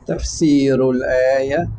تفسير الآية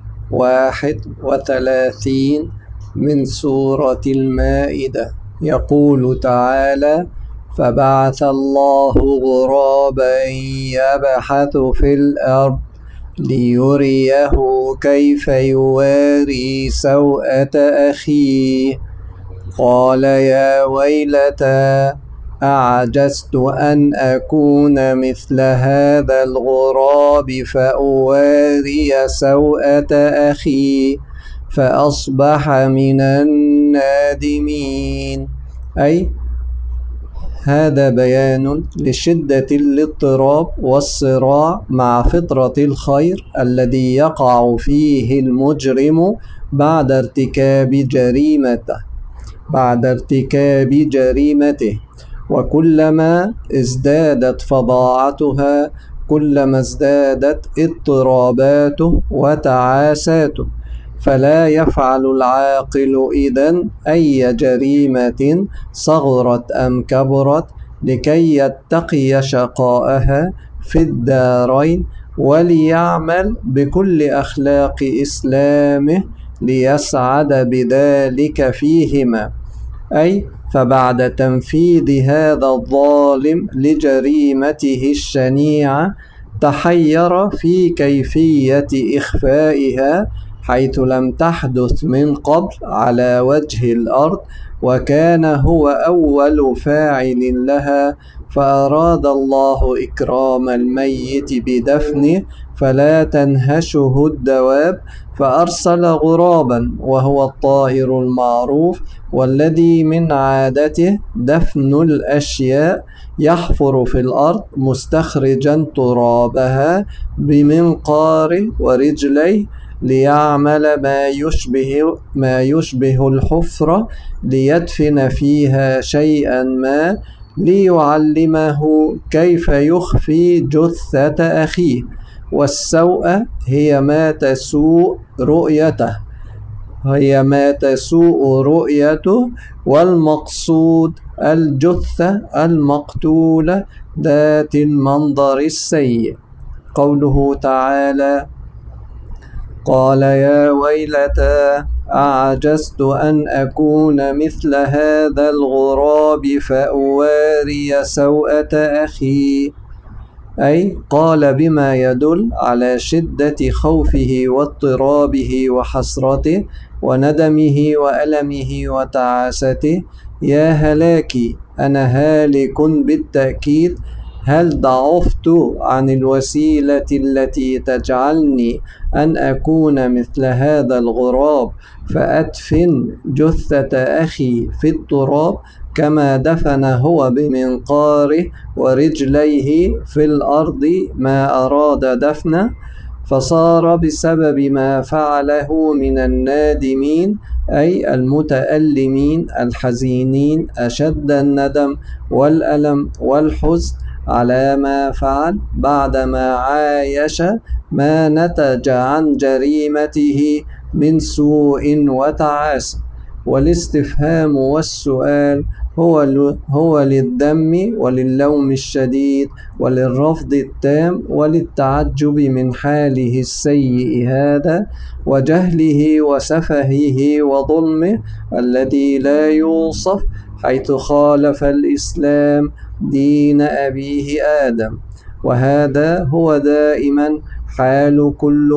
31 من سورة المائدة. يقول تعالى: فبعث الله غرابا يبحث في الأرض ليريه كيف يواري سوءة أخيه قال يا ويلتى أعجزت أن أكون مثل هذا الغراب فأواري سوءة أخي فأصبح من النادمين. أي هذا بيان لشدة الاضطراب والصراع مع فطرة الخير الذي يقع فيه المجرم بعد ارتكاب جريمته، وكلما ازدادت فظاعتها كلما ازدادت اضطراباته وتعاساته. فلا يفعل العاقل إذن أي جريمة صغرت أم كبرت لكي يتقي شقاءها في الدارين، وليعمل بكل أخلاق إسلامه ليسعد بذلك فيهما. أي فبعد تنفيذ هذا الظالم لجريمته الشنيعة تحير في كيفية إخفائها، حيث لم تحدث من قبل على وجه الأرض، وكان هو أول فاعل لها، فأراد الله إكرام الميت بدفنه فلا تنهشه الدواب، فأرسل غرابا وهو الطائر المعروف والذي من عادته دفن الأشياء، يحفر في الأرض مستخرجا ترابها بمنقاره ورجليه ليعمل ما يشبه الحفرة ليدفن فيها شيئا ما، ليعلمه كيف يخفي جثة أخيه. والسوءة هي ما تسوء رؤيته، والمقصود الجثة المقتولة ذات المنظر السيء. قوله تعالى: قال يا ويلتى أعجزت أن أكون مثل هذا الغراب فأواري سوءة أخي. أي قال بما يدل على شدة خوفه واضطرابه وحسرته وندمه وألمه وتعاسته: يا هلاكي، أنا هالك بالتأكيد. هل ضعفت عن الوسيلة التي تجعلني أن أكون مثل هذا الغراب فأدفن جثة أخي في التراب كما دفن هو بمنقاره ورجليه في الأرض ما أراد دفنه، فصار بسبب ما فعله من النادمين، أي المتألمين الحزينين، أشد الندم والألم والحزن على ما فعل بعدما عايش ما نتج عن جريمته من سوء وتعاسة. والاستفهام والسؤال هو للذم وللوم الشديد وللرفض التام وللتعجب من حاله السيء هذا وجهله وسفهه وظلمه الذي لا يوصف، حيث خالف الإسلام دين أبيه آدم. وهذا هو دائما حال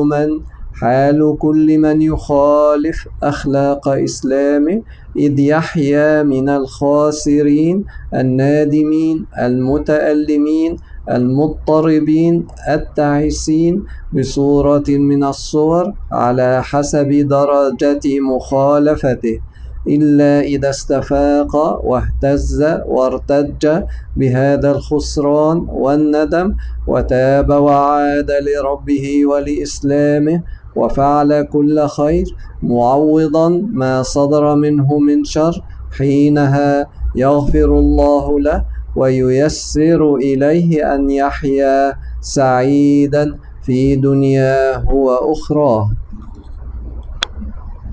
كل من يخالف أخلاق إسلامه، إذ يحيا من الخاسرين النادمين المتألمين المضطربين التعسين بصورة من الصور على حسب درجة مخالفته، إلا إذا استفاق واهتز وارتج بهذا الخسران والندم وتاب وعاد لربه ولإسلامه وفعل كل خير معوضا ما صدر منه من شر، حينها يغفر الله له وييسر إليه أن يحيا سعيدا في دنياه وأخراه.